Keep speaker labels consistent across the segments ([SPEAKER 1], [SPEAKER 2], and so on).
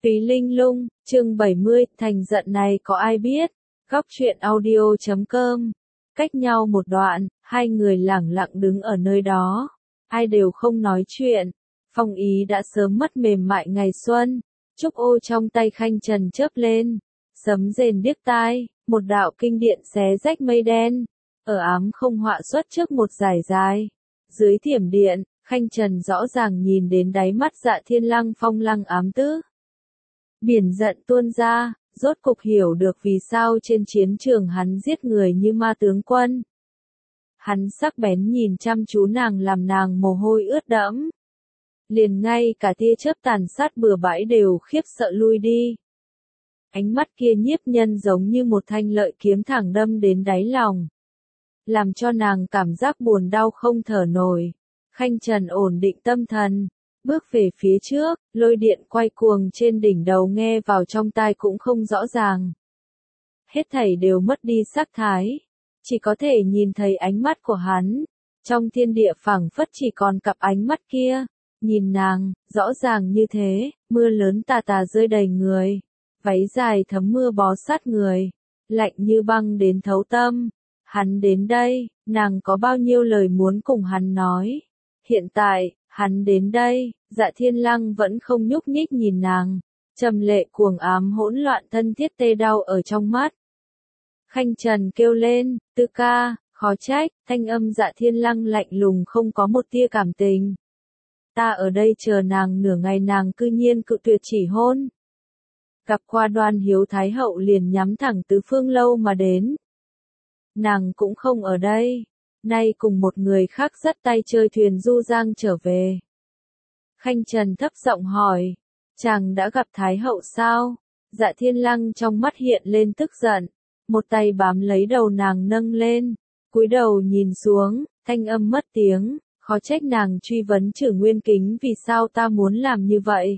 [SPEAKER 1] Túy Linh Lung, chương 70, thành giận này có ai biết? Góc truyện audio.com. Cách nhau một đoạn, hai người lẳng lặng đứng ở nơi đó. Ai đều không nói chuyện. Phong ý đã sớm mất mềm mại ngày xuân. Trúc ô trong tay Khanh Trần chớp lên. Sấm rền điếc tai, một đạo kinh điện xé rách mây đen. Ở ám không họa xuất trước một dải dài. Dưới thiểm điện, Khanh Trần rõ ràng nhìn đến đáy mắt Dạ Thiên Lăng phong lăng ám tứ. Biển giận tuôn ra, rốt cục hiểu được vì sao trên chiến trường hắn giết người như ma tướng quân. Hắn sắc bén nhìn chăm chú nàng làm nàng mồ hôi ướt đẫm. Liền ngay cả tia chớp tàn sát bừa bãi đều khiếp sợ lui đi. Ánh mắt kia nhiếp nhân giống như một thanh lợi kiếm thẳng đâm đến đáy lòng. Làm cho nàng cảm giác buồn đau không thở nổi. Khanh Trần ổn định tâm thần. Bước về phía trước, lôi điện quay cuồng trên đỉnh đầu nghe vào trong tai cũng không rõ ràng. Hết thảy đều mất đi sắc thái. Chỉ có thể nhìn thấy ánh mắt của hắn. Trong thiên địa phảng phất chỉ còn cặp ánh mắt kia. Nhìn nàng, rõ ràng như thế, mưa lớn tà tà rơi đầy người. Váy dài thấm mưa bó sát người. Lạnh như băng đến thấu tâm. Hắn đến đây, nàng có bao nhiêu lời muốn cùng hắn nói. Hiện tại, hắn đến đây, Dạ Thiên Lăng vẫn không nhúc nhích nhìn nàng. Trầm lệ cuồng ám hỗn loạn thân thiết tê đau ở trong mắt. Khanh Trần kêu lên, Tư ca, khó trách, thanh âm Dạ Thiên Lăng lạnh lùng không có một tia cảm tình. Ta ở đây chờ nàng nửa ngày nàng cư nhiên cự tuyệt chỉ hôn. Gặp qua Đoan Hiếu Thái Hậu liền nhắm thẳng tứ phương lâu mà đến. Nàng cũng không ở đây. Nay cùng một người khác dắt tay chơi thuyền du giang trở về. Khanh Trần thấp giọng hỏi, chàng đã gặp Thái Hậu sao? Dạ Thiên Lăng trong mắt hiện lên tức giận, một tay bám lấy đầu nàng nâng lên, cúi đầu nhìn xuống, thanh âm mất tiếng, khó trách nàng truy vấn Chử Nguyên Kính vì sao ta muốn làm như vậy.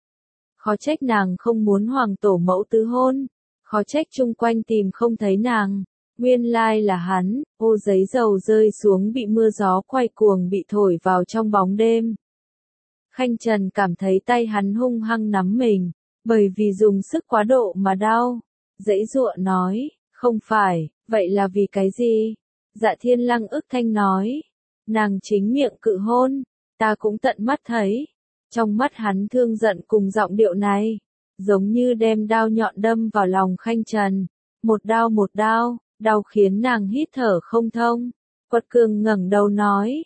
[SPEAKER 1] Khó trách nàng không muốn hoàng tổ mẫu tứ hôn, khó trách chung quanh tìm không thấy nàng. Nguyên lai là hắn, ô giấy dầu rơi xuống bị mưa gió quay cuồng bị thổi vào trong bóng đêm. Khanh Trần cảm thấy tay hắn hung hăng nắm mình, bởi vì dùng sức quá độ mà đau. Giãy giụa nói, không phải, vậy là vì cái gì? Dạ Thiên Lăng ức thanh nói, nàng chính miệng cự hôn, ta cũng tận mắt thấy. Trong mắt hắn thương giận cùng giọng điệu này, giống như đem đao nhọn đâm vào lòng Khanh Trần. Một đao. Đau khiến nàng hít thở không thông. Quật Cường ngẩng đầu nói.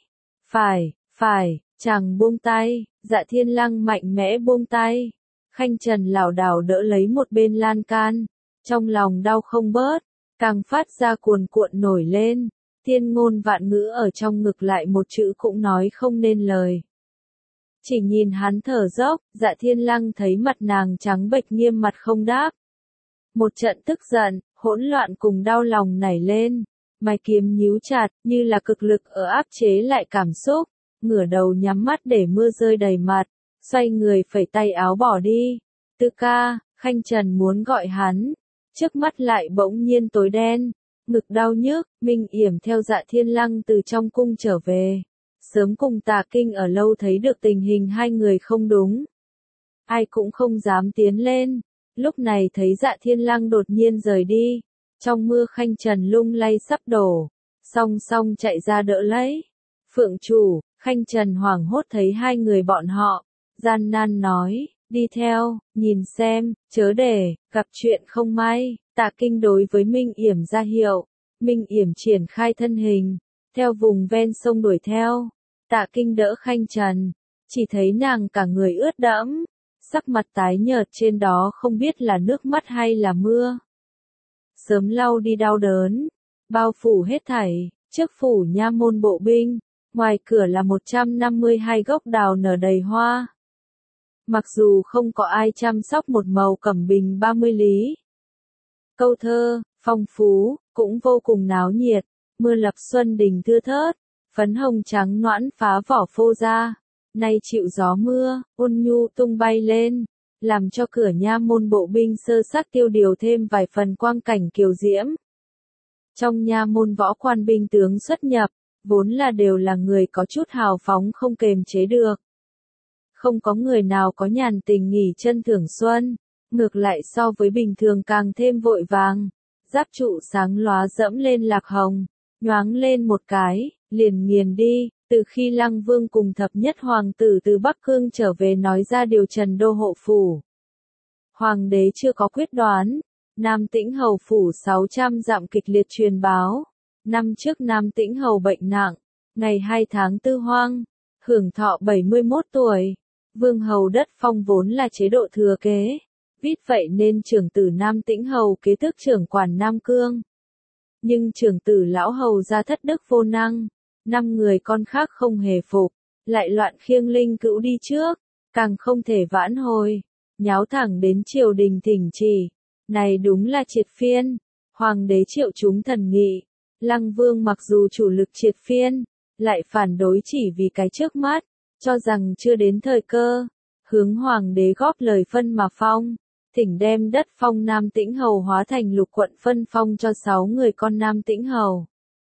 [SPEAKER 1] Phải, chàng buông tay. Dạ Thiên Lăng mạnh mẽ buông tay. Khanh Trần lảo đảo đỡ lấy một bên lan can. Trong lòng đau không bớt. Càng phát ra cuồn cuộn nổi lên. Thiên ngôn vạn ngữ ở trong ngực lại một chữ cũng nói không nên lời. Chỉ nhìn hắn thở dốc, Dạ Thiên Lăng thấy mặt nàng trắng bệch nghiêm mặt không đáp. Một trận tức giận, hỗn loạn cùng đau lòng nảy lên, mày kiếm nhíu chặt, như là cực lực ở áp chế lại cảm xúc, ngửa đầu nhắm mắt để mưa rơi đầy mặt, xoay người phẩy tay áo bỏ đi. Tư ca, Khanh Trần muốn gọi hắn, trước mắt lại bỗng nhiên tối đen, ngực đau nhức, Minh Yểm theo Dạ Thiên Lăng từ trong cung trở về. Sớm cùng Tà Kinh ở lâu thấy được tình hình hai người không đúng. Ai cũng không dám tiến lên. Lúc này thấy Dạ Thiên Lăng đột nhiên rời đi, trong mưa Khanh Trần lung lay sắp đổ, song song chạy ra đỡ lấy. Phượng chủ, Khanh Trần hoảng hốt thấy hai người bọn họ, gian nan nói, đi theo, nhìn xem, chớ để, gặp chuyện không may. Tà Kinh đối với Minh Yểm ra hiệu, Minh Yểm triển khai thân hình, theo vùng ven sông đuổi theo. Tà Kinh đỡ Khanh Trần, chỉ thấy nàng cả người ướt đẫm. Sắc mặt tái nhợt trên đó không biết là nước mắt hay là mưa. Sớm lau đi đau đớn, bao phủ hết thảy, trước phủ nha môn bộ binh, ngoài cửa là 152 gốc đào nở đầy hoa. Mặc dù không có ai chăm sóc một màu cẩm bình 30 lý. Câu thơ, phong phú, cũng vô cùng náo nhiệt, mưa lập xuân đình thưa thớt, phấn hồng trắng noãn phá vỏ phô ra. Nay chịu gió mưa, ôn nhu tung bay lên, làm cho cửa nha môn bộ binh sơ sắc tiêu điều thêm vài phần quang cảnh kiều diễm. Trong nha môn võ quan binh tướng xuất nhập, vốn là đều là người có chút hào phóng không kềm chế được. Không có người nào có nhàn tình nghỉ chân thưởng xuân, ngược lại so với bình thường càng thêm vội vàng. Giáp trụ sáng lóa dẫm lên lạc hồng, nhoáng lên một cái, liền nghiền đi. Từ khi Lăng Vương cùng thập nhất hoàng tử từ Bắc Cương trở về nói ra điều Trần Đô hộ phủ, hoàng đế chưa có quyết đoán. Nam Tĩnh Hầu phủ 600 dặm kịch liệt truyền báo. Năm trước Nam Tĩnh Hầu bệnh nặng, ngày 2 tháng 4 hoang, hưởng thọ 71 tuổi. Vương hầu đất phong vốn là chế độ thừa kế, vít vậy nên trưởng tử Nam Tĩnh Hầu kế tước trưởng quản Nam Cương. Nhưng trưởng tử lão hầu ra thất đức vô năng, 5 người con khác không hề phục, lại loạn khiêng linh cữu đi trước, càng không thể vãn hồi, nháo thẳng đến triều đình thỉnh chỉ. Này đúng là triệt phiên, hoàng đế triệu chúng thần nghị. Lăng Vương mặc dù chủ lực triệt phiên, lại phản đối chỉ vì cái trước mắt, cho rằng chưa đến thời cơ, hướng hoàng đế góp lời phân mà phong, thỉnh đem đất phong Nam Tĩnh Hầu hóa thành lục quận phân phong cho 6 người con Nam Tĩnh Hầu.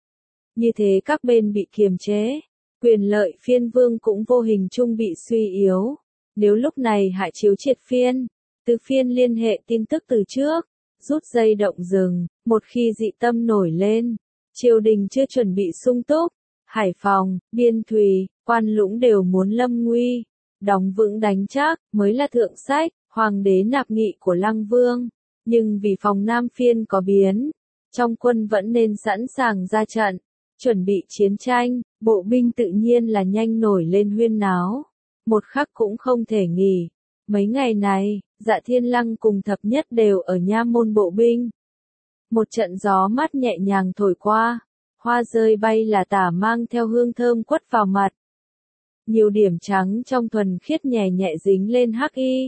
[SPEAKER 1] Như thế các bên bị kiềm chế, quyền lợi phiên vương cũng vô hình chung bị suy yếu. Nếu lúc này hạ chiếu triệt phiên, tứ phiên liên hệ tin tức từ trước, rút dây động rừng, một khi dị tâm nổi lên, triều đình chưa chuẩn bị sung túc, Hải Phòng, Biên Thùy, Quan Lũng đều muốn lâm nguy, đóng vững đánh chắc, mới là thượng sách. Hoàng đế nạp nghị của Lăng Vương, nhưng vì phòng Nam phiên có biến, trong quân vẫn nên sẵn sàng ra trận, chuẩn bị chiến tranh, bộ binh tự nhiên là nhanh nổi lên huyên náo, một khắc cũng không thể nghỉ. Mấy ngày này, Dạ Thiên Lăng cùng thập nhất đều ở nha môn bộ binh. Một trận gió mát nhẹ nhàng thổi qua, hoa rơi bay là tả mang theo hương thơm quất vào mặt. Nhiều điểm trắng trong thuần khiết nhẹ nhẹ dính lên hắc y.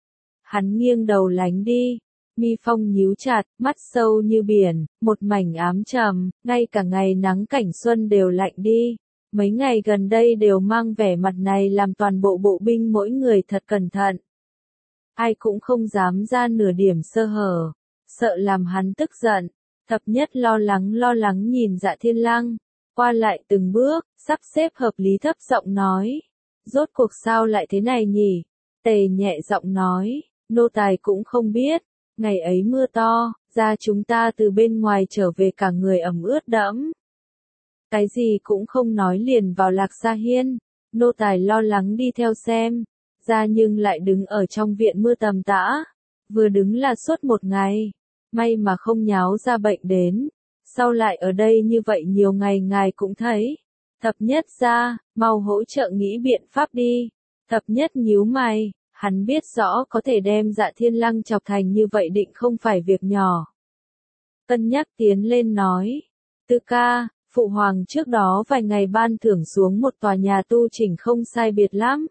[SPEAKER 1] Hắn nghiêng đầu lánh đi, mi phong nhíu chặt, mắt sâu như biển, một mảnh ám trầm, ngay cả ngày nắng cảnh xuân đều lạnh đi. Mấy ngày gần đây đều mang vẻ mặt này làm toàn bộ bộ binh mỗi người thật cẩn thận. Ai cũng không dám ra nửa điểm sơ hở, sợ làm hắn tức giận. Thập nhất lo lắng nhìn Dạ Thiên Lăng, qua lại từng bước, sắp xếp hợp lý thấp giọng nói. Rốt cuộc sao lại thế này nhỉ? Tề nhẹ giọng nói. Nô tài cũng không biết, ngày ấy mưa to, ra chúng ta từ bên ngoài trở về cả người ẩm ướt đẫm. Cái gì cũng không nói liền vào Lạc Gia Hiên, nô tài lo lắng đi theo xem, ra nhưng lại đứng ở trong viện mưa tầm tã, vừa đứng là suốt một ngày, may mà không nháo ra bệnh đến, sau lại ở đây như vậy nhiều ngày ngài cũng thấy. Thập nhất ra, mau hỗ trợ nghĩ biện pháp đi, thập nhất nhíu mày. Hắn biết rõ có thể đem Dạ Thiên Lăng chọc thành như vậy định không phải việc nhỏ. Cân nhắc tiến lên nói. Tư ca, phụ hoàng trước đó vài ngày ban thưởng xuống một tòa nhà tu chỉnh không sai biệt lắm.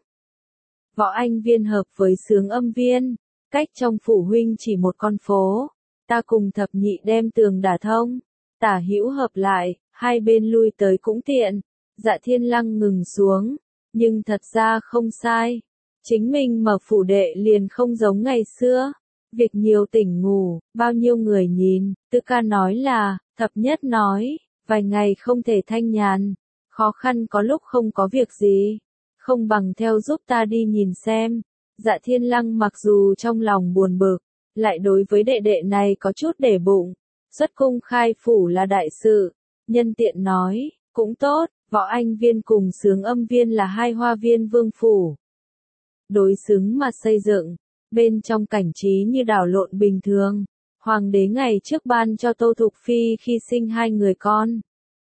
[SPEAKER 1] Võ Anh Viên hợp với Sướng Âm Viên, cách trong phủ huynh chỉ một con phố. Ta cùng thập nhị đem tường đả thông, tả hữu hợp lại, hai bên lui tới cũng tiện. Dạ Thiên Lăng ngừng xuống, nhưng thật ra không sai. Chính mình mở phủ đệ liền không giống ngày xưa. Việc nhiều tỉnh ngủ, bao nhiêu người nhìn, Tư ca nói là, thập nhất nói, vài ngày không thể thanh nhàn, khó khăn có lúc không có việc gì, không bằng theo giúp ta đi nhìn xem. Dạ Thiên Lăng mặc dù trong lòng buồn bực, lại đối với đệ đệ này có chút để bụng, xuất cung khai phủ là đại sự, nhân tiện nói, cũng tốt, Võ Anh Viên cùng Sướng Âm Viên là hai hoa viên vương phủ. Đối xứng mà xây dựng, bên trong cảnh trí như đảo lộn bình thường, hoàng đế ngày trước ban cho Tô Thục Phi khi sinh hai người con.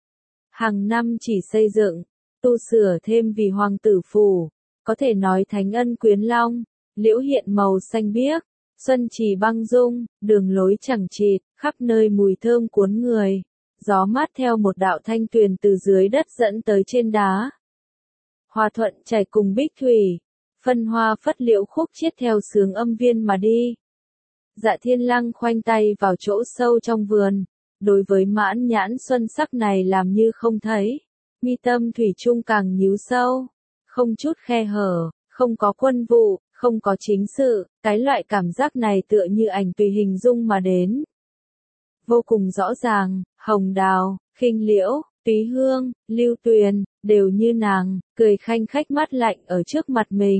[SPEAKER 1] Hàng năm chỉ xây dựng, tu sửa thêm vì hoàng tử phủ, có thể nói thánh ân quyến long, liễu hiện màu xanh biếc, xuân trì băng dung, đường lối chẳng chịt, khắp nơi mùi thơm cuốn người, gió mát theo một đạo thanh tuyền từ dưới đất dẫn tới trên đá. Hòa thuận chảy cùng bích thủy. Phân hoa phất liễu khúc chiết theo Sướng Âm Viên mà đi. Dạ Thiên Lăng khoanh tay vào chỗ sâu trong vườn, đối với mãn nhãn xuân sắc này làm như không thấy, mi tâm thủy chung càng nhíu sâu, không chút khe hở, không có quân vụ, không có chính sự, cái loại cảm giác này tựa như ảnh tùy hình dung mà đến. Vô cùng rõ ràng, hồng đào, khinh liễu, túy hương, lưu tuyền, đều như nàng, cười khanh khách mắt lạnh ở trước mặt mình.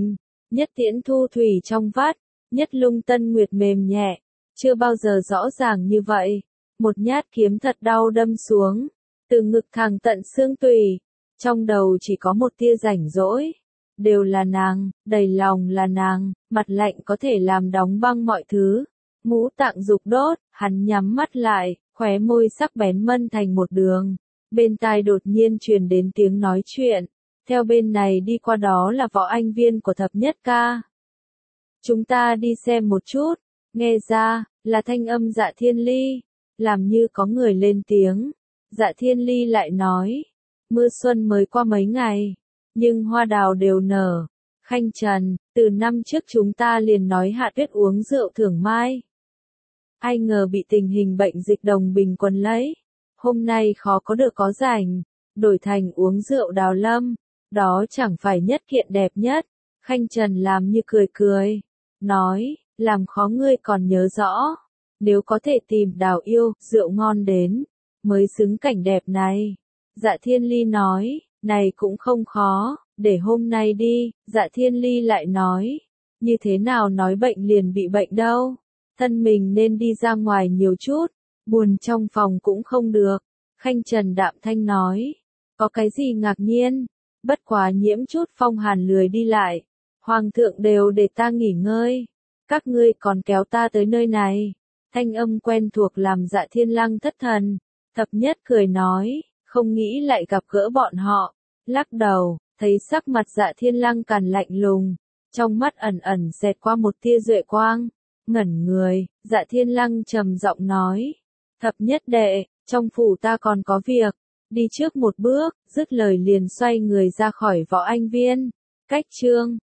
[SPEAKER 1] nhất tiễn thu thủy trong vắt, nhất lung tân nguyệt mềm nhẹ, chưa bao giờ rõ ràng như vậy. Một nhát kiếm thật đau đâm xuống, từ ngực thẳng tận xương tủy, trong đầu chỉ có một tia rảnh rỗi. Đều là nàng, đầy lòng là nàng, mặt lạnh có thể làm đóng băng mọi thứ. Ngũ tạng dục đốt, hắn nhắm mắt lại, khóe môi sắc bén mân thành một đường. Bên tai đột nhiên truyền đến tiếng nói chuyện. Theo bên này đi qua đó là Võ Anh Viên của thập nhất ca. Chúng ta đi xem một chút. Nghe ra, là thanh âm Dạ Thiên Ly. Làm như có người lên tiếng. Dạ Thiên Ly lại nói. Mưa xuân mới qua mấy ngày. Nhưng hoa đào đều nở. Khanh Trần, từ năm trước chúng ta liền nói Hạ Tuyết uống rượu thưởng mai. Ai ngờ bị tình hình bệnh dịch đồng bình quần lấy. Hôm nay khó có được có rảnh. Đổi thành uống rượu đào lâm. Đó chẳng phải nhất kiện đẹp nhất. Khanh Trần làm như cười cười. Nói, làm khó ngươi còn nhớ rõ. Nếu có thể tìm đào yêu, rượu ngon đến. Mới xứng cảnh đẹp này. Dạ Thiên Ly nói, này cũng không khó. Để hôm nay đi. Dạ Thiên Ly lại nói. Như thế nào nói bệnh liền bị bệnh đâu. Thân mình nên đi ra ngoài nhiều chút. Buồn trong phòng cũng không được. Khanh Trần đạm thanh nói. Có cái gì ngạc nhiên. Bất quá nhiễm chút phong hàn lười đi lại. Hoàng thượng đều để ta nghỉ ngơi. Các ngươi còn kéo ta tới nơi này. Thanh âm quen thuộc làm Dạ Thiên Lăng thất thần. Thập nhất cười nói. Không nghĩ lại gặp gỡ bọn họ. Lắc đầu, thấy sắc mặt Dạ Thiên Lăng cằn lạnh lùng. Trong mắt ẩn ẩn xẹt qua một tia duệ quang. Ngẩn người, Dạ Thiên Lăng trầm giọng nói. Thập nhất đệ, trong phủ ta còn có việc. Đi trước một bước, dứt lời liền xoay người ra khỏi Võ Anh Viên. Cách chương